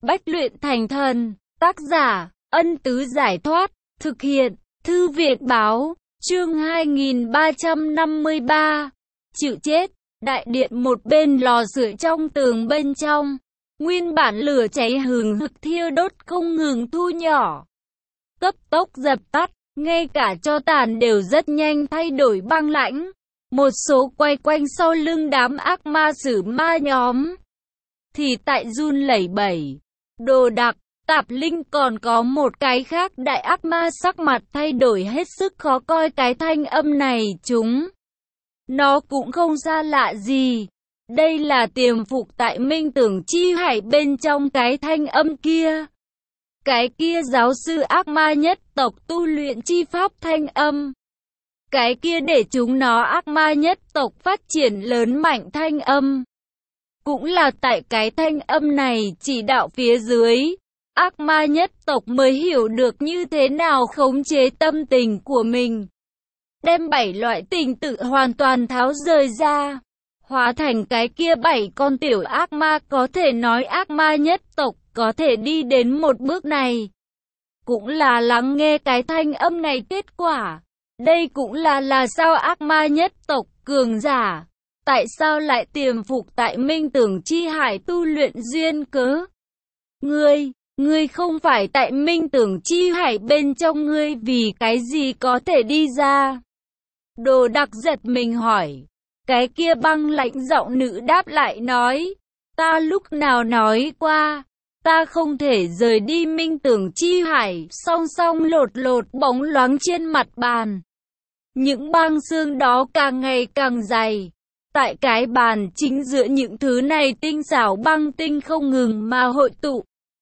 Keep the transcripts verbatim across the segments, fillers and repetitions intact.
Bách luyện thành thần. Tác giả, Ân Tứ Giải Thoát. Thực hiện, Thư viện Báo. Chương hai nghìn ba trăm năm mươi ba. Chịu chết. Đại điện một bên lò sưởi trong tường bên trong. Nguyên bản lửa cháy hừng hực thiêu đốt không ngừng thu nhỏ. Cấp tốc dập tắt, ngay cả tro tàn đều rất nhanh thay đổi băng lãnh. Một số quay quanh sau lưng đám ác ma sử ma nhóm thì tại run lẩy bẩy. Đồ Đạc, Tạp Linh còn có một cái khác, đại ác ma sắc mặt thay đổi hết sức khó coi. Cái thanh âm này chúng nó cũng không xa lạ gì. Đây là tiềm phục tại Minh Tưởng Chi Hải bên trong cái thanh âm kia. Cái kia giáo sư ác ma nhất tộc tu luyện chi pháp thanh âm. Cái kia để chúng nó ác ma nhất tộc phát triển lớn mạnh thanh âm. Cũng là tại cái thanh âm này chỉ đạo phía dưới, ác ma nhất tộc mới hiểu được như thế nào khống chế tâm tình của mình. Đem bảy loại tình tự hoàn toàn tháo rời ra, hóa thành cái kia bảy con tiểu ác ma. Có thể nói ác ma nhất tộc có thể đi đến một bước này, cũng là lắng nghe cái thanh âm này kết quả. Đây cũng là là sao ác ma nhất tộc cường giả, tại sao lại tiềm phục tại Minh Tưởng Chi Hải tu luyện duyên cớ. Ngươi, ngươi không phải tại Minh Tưởng Chi Hải bên trong, ngươi vì cái gì có thể đi ra? Đồ Đạc giật mình hỏi. Cái kia băng lãnh giọng nữ đáp lại nói, ta lúc nào nói qua, ta không thể rời đi Minh Tưởng Chi Hải. Song song lột lột bóng loáng trên mặt bàn. Những băng xương đó càng ngày càng dày. Tại cái bàn chính giữa những thứ này tinh xảo băng tinh không ngừng mà hội tụ.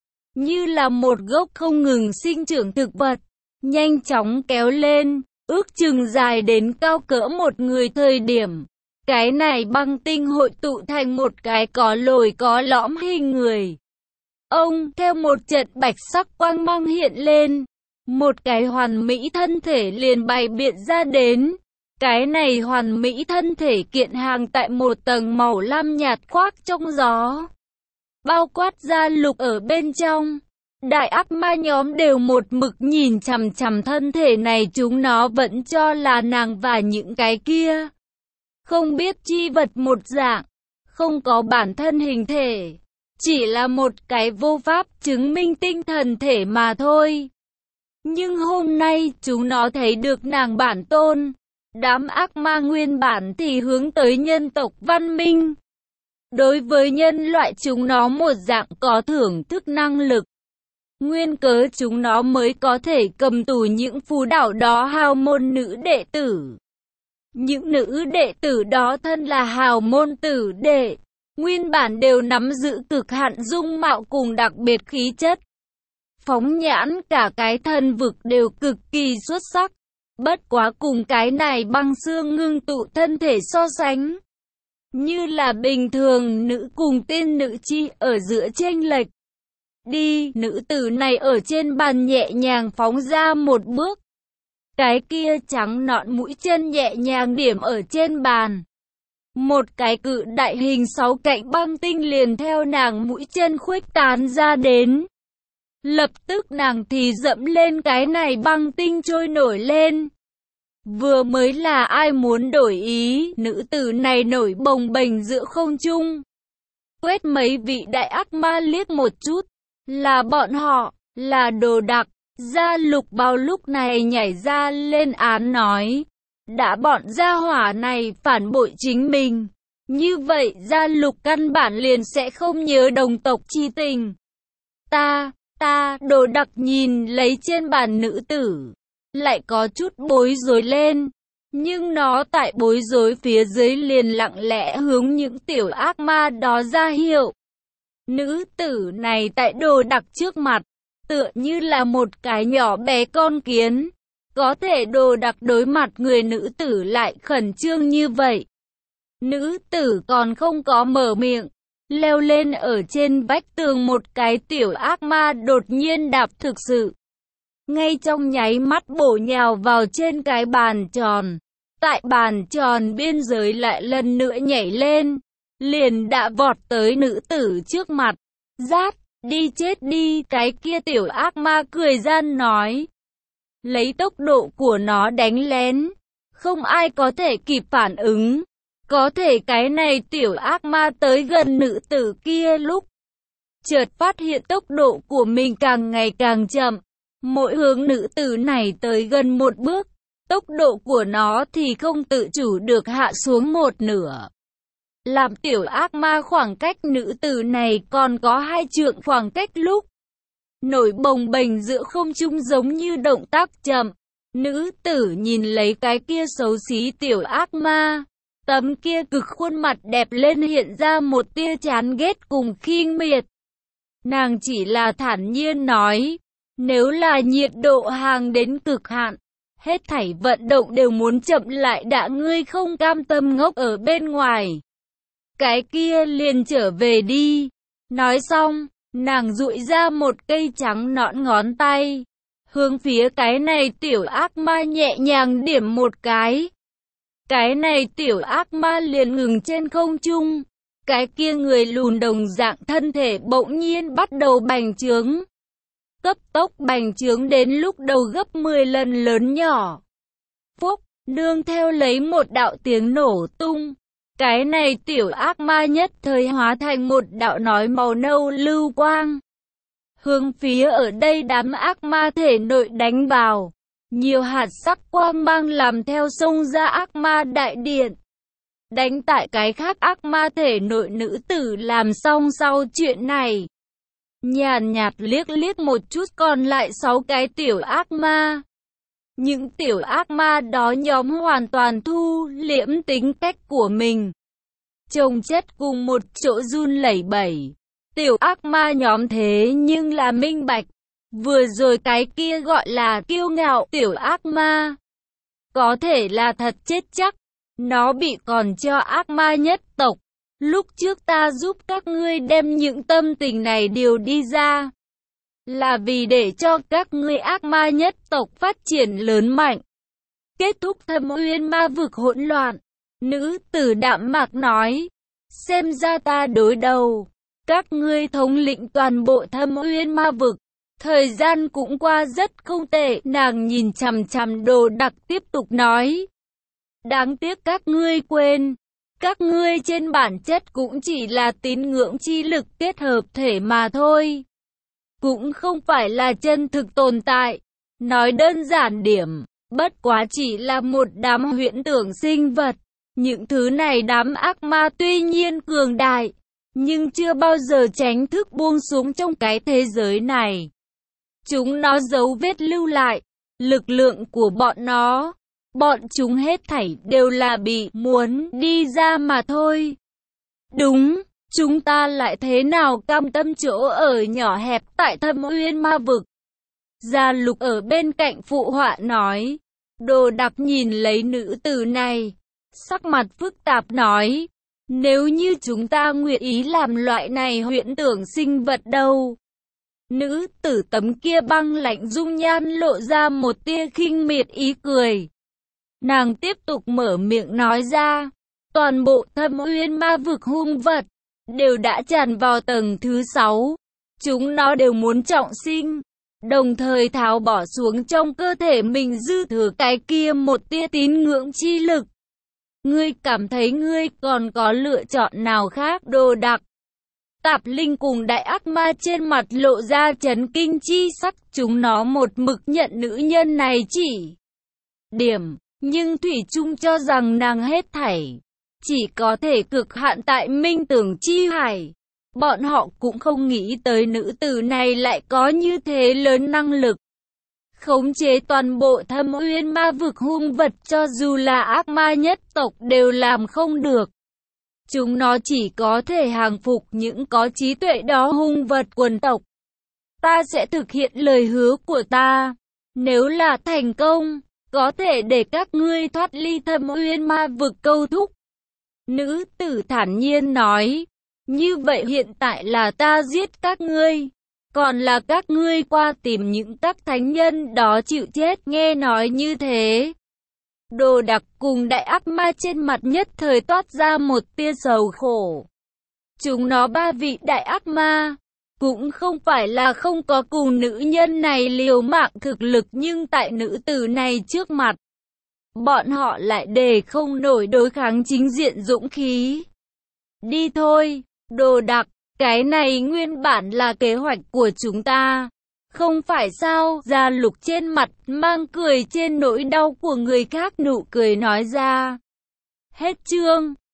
Như là một gốc không ngừng sinh trưởng thực vật, nhanh chóng kéo lên, ước chừng dài đến cao cỡ một người thời điểm. Cái này băng tinh hội tụ thành một cái có lồi có lõm hình người. Ông, theo một trận bạch sắc quang mang hiện lên, một cái hoàn mỹ thân thể liền bày biện ra đến. Cái này hoàn mỹ thân thể kiện hàng tại một tầng màu lam nhạt khoác trong gió, bao quát ra lục ở bên trong. Đại ác ma nhóm đều một mực nhìn chằm chằm thân thể này, chúng nó vẫn cho là nàng và những cái kia không biết chi vật một dạng, không có bản thân hình thể, chỉ là một cái vô pháp chứng minh tinh thần thể mà thôi. Nhưng hôm nay chúng nó thấy được nàng bản tôn. Đám ác ma nguyên bản thì hướng tới nhân tộc văn minh. Đối với nhân loại chúng nó một dạng có thưởng thức năng lực. Nguyên cớ chúng nó mới có thể cầm tù những phù đảo đó hào môn nữ đệ tử. Những nữ đệ tử đó thân là hào môn tử đệ, nguyên bản đều nắm giữ cực hạn dung mạo cùng đặc biệt khí chất. Phóng nhãn cả cái thân vực đều cực kỳ xuất sắc. Bất quá cùng cái này băng xương ngưng tụ thân thể so sánh, như là bình thường nữ cùng tiên nữ chi ở giữa chênh lệch. Đi, nữ tử này ở trên bàn nhẹ nhàng phóng ra một bước. Cái kia trắng nõn mũi chân nhẹ nhàng điểm ở trên bàn. Một cái cự đại hình sáu cạnh băng tinh liền theo nàng mũi chân khuếch tán ra đến. Lập tức nàng thì dẫm lên cái này băng tinh trôi nổi lên. Vừa mới là ai muốn đổi ý, nữ tử này nổi bồng bềnh giữa không trung. Quét mấy vị đại ác ma liếc một chút, là bọn họ, là Đồ Đạc. Gia Lục Bao lúc này nhảy ra lên án nói, đã bọn gia hỏa này phản bội chính mình, như vậy Gia Lục căn bản liền sẽ không nhớ đồng tộc chi tình. Ta, ta, Đồ Đạc nhìn lấy trên bàn nữ tử, lại có chút bối rối lên, nhưng nó tại bối rối phía dưới liền lặng lẽ hướng những tiểu ác ma đó ra hiệu. Nữ tử này tại Đồ Đạc trước mặt, tựa như là một cái nhỏ bé con kiến. Có thể Đồ Đạc đối mặt người nữ tử lại khẩn trương như vậy. Nữ tử còn không có mở miệng, leo lên ở trên vách tường một cái tiểu ác ma đột nhiên đạp thực sự. Ngay trong nháy mắt bổ nhào vào trên cái bàn tròn. Tại bàn tròn biên giới lại lần nữa nhảy lên, liền đã vọt tới nữ tử trước mặt. Rát, Đi chết đi, cái kia tiểu ác ma cười gian nói. Lấy tốc độ của nó đánh lén, không ai có thể kịp phản ứng. Có thể cái này tiểu ác ma tới gần nữ tử kia lúc chợt phát hiện tốc độ của mình càng ngày càng chậm. Mỗi hướng nữ tử này tới gần một bước, tốc độ của nó thì không tự chủ được hạ xuống một nửa. Làm tiểu ác ma khoảng cách nữ tử này còn có hai trượng khoảng cách lúc nổi bồng bềnh giữa không trung giống như động tác chậm. Nữ tử nhìn lấy cái kia xấu xí tiểu ác ma. Tấm kia cực khuôn mặt đẹp lên hiện ra một tia chán ghét cùng khinh miệt. Nàng chỉ là thản nhiên nói, nếu là nhiệt độ hàng đến cực hạn, hết thảy vận động đều muốn chậm lại đã, ngươi không cam tâm ngốc ở bên ngoài. Cái kia liền trở về đi. Nói xong, nàng duỗi ra một cây trắng nõn ngón tay, hướng phía cái này tiểu ác ma nhẹ nhàng điểm một cái. Cái này tiểu ác ma liền ngừng trên không trung. Cái kia người lùn đồng dạng thân thể bỗng nhiên bắt đầu bành trướng. Cấp tốc bành trướng đến lúc đầu gấp mười lần lớn nhỏ. Phúc, nương theo lấy một đạo tiếng nổ tung. Cái này tiểu ác ma nhất thời hóa thành một đạo nói màu nâu lưu quang. Hướng phía ở đây đám ác ma thể nội đánh vào. Nhiều hạt sắc quang mang làm theo xông ra ác ma đại điện. Đánh tại cái khác ác ma thể nội nữ tử làm xong sau chuyện này. Nhàn nhạt liếc liếc một chút còn lại sáu cái tiểu ác ma. Những tiểu ác ma đó nhóm hoàn toàn thu liễm tính cách của mình. Chồng chất cùng một chỗ run lẩy bẩy. Tiểu ác ma nhóm thế nhưng là minh bạch. Vừa rồi cái kia gọi là kiêu ngạo tiểu ác ma. Có thể là thật chết chắc. Nó bị còn cho ác ma nhất tộc. Lúc trước ta giúp các ngươi đem những tâm tình này điều đi ra. Là vì để cho các ngươi ác ma nhất tộc phát triển lớn mạnh. Kết thúc Thâm Uyên ma vực hỗn loạn. Nữ tử đạm mạc nói. Xem ra ta đối đầu. Các ngươi thống lĩnh toàn bộ Thâm Uyên ma vực. Thời gian cũng qua rất không tệ. Nàng nhìn chằm chằm Đồ Đạc tiếp tục nói. Đáng tiếc các ngươi quên. Các ngươi trên bản chất cũng chỉ là tín ngưỡng chi lực kết hợp thể mà thôi. Cũng không phải là chân thực tồn tại. Nói đơn giản điểm, bất quá chỉ là một đám huyễn tưởng sinh vật. Những thứ này đám ác ma tuy nhiên cường đại, nhưng chưa bao giờ tránh thức buông xuống trong cái thế giới này. Chúng nó dấu vết lưu lại, lực lượng của bọn nó. Bọn chúng hết thảy đều là bị muốn đi ra mà thôi. Đúng, chúng ta lại thế nào cam tâm chỗ ở nhỏ hẹp tại Thâm Uyên ma vực. Gia Lục ở bên cạnh phụ họa nói. Đồ Đạc nhìn lấy nữ tử này, sắc mặt phức tạp nói. Nếu như chúng ta nguyện ý làm loại này huyễn tưởng sinh vật đâu. Nữ tử tấm kia băng lạnh dung nhan lộ ra một tia khinh miệt ý cười. Nàng tiếp tục mở miệng nói ra, toàn bộ Thâm Uyên ma vực hung vật, đều đã tràn vào tầng thứ sáu. Chúng nó đều muốn trọng sinh, đồng thời tháo bỏ xuống trong cơ thể mình dư thừa cái kia một tia tín ngưỡng chi lực. Ngươi cảm thấy ngươi còn có lựa chọn nào khác? Đồ Đạc, Tạp Linh cùng đại ác ma trên mặt lộ ra chấn kinh chi sắc. Chúng nó một mực nhận nữ nhân này chỉ điểm. Nhưng Thủy Trung cho rằng nàng hết thảy chỉ có thể cực hạn tại minh tưởng chi hải. Bọn họ cũng không nghĩ tới nữ tử này lại có như thế lớn năng lực. Khống chế toàn bộ Thâm Uyên ma vực hung vật, cho dù là ác ma nhất tộc đều làm không được. Chúng nó chỉ có thể hàng phục những có trí tuệ đó hung vật quần tộc. Ta sẽ thực hiện lời hứa của ta. Nếu là thành công, có thể để các ngươi thoát ly Thâm Uyên ma vực câu thúc. Nữ tử thản nhiên nói. Như vậy hiện tại là ta giết các ngươi, còn là các ngươi qua tìm những các thánh nhân đó chịu chết. Nghe nói như thế, Đồ Đạc cùng đại ác ma trên mặt nhất thời toát ra một tia sầu khổ. Chúng nó ba vị đại ác ma, Cũng không phải là không có cùng nữ nhân này liều mạng thực lực, nhưng tại nữ tử này trước mặt, bọn họ lại để không nổi đối kháng chính diện dũng khí. Đi thôi, đồ đặc, cái này nguyên bản là kế hoạch của chúng ta. Không phải sao? Gia Lục trên mặt mang cười trên nỗi đau của người khác, nụ cười nói ra. Hết chương.